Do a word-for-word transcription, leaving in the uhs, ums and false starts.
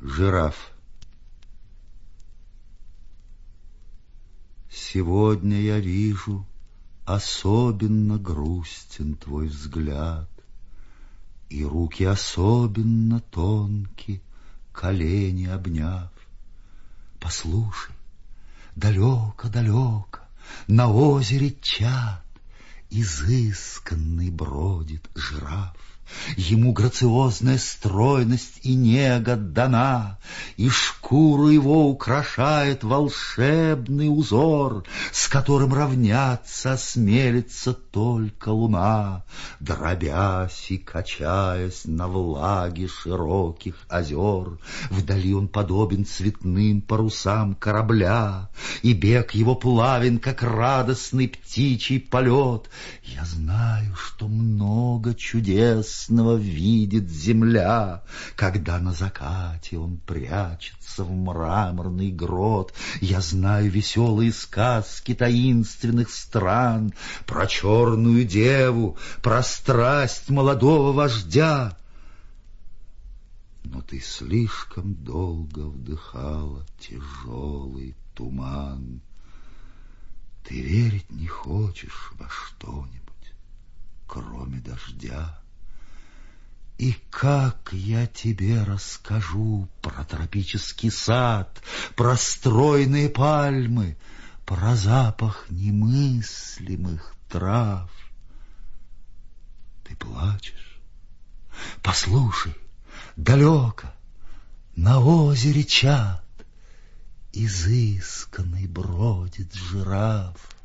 Жираф. Сегодня я вижу, особенно грустен твой взгляд, и руки особенно тонки, колени обняв. Послушай, далеко-далеко на озере Чад изысканный бродит жираф. Ему грациозная стройность и нега дана, и шкуру его украшает волшебный узор, с которым равняться осмелится только луна, дробясь и качаясь на влаге широких озер. Вдали он подобен цветным парусам корабля, и бег его плавен, как радостный птичий полет. Я знаю, что много чудес видит земля, когда на закате он прячется в мраморный грот. Я знаю веселые сказки таинственных стран, про черную деву, про страсть молодого вождя. Но ты слишком долго вдыхала тяжелый туман. Ты верить не хочешь во что-нибудь, кроме дождя. И как я тебе расскажу про тропический сад, про стройные пальмы, про запах немыслимых трав? Ты плачешь? Послушай, далеко на озере Чад изысканный бродит жираф.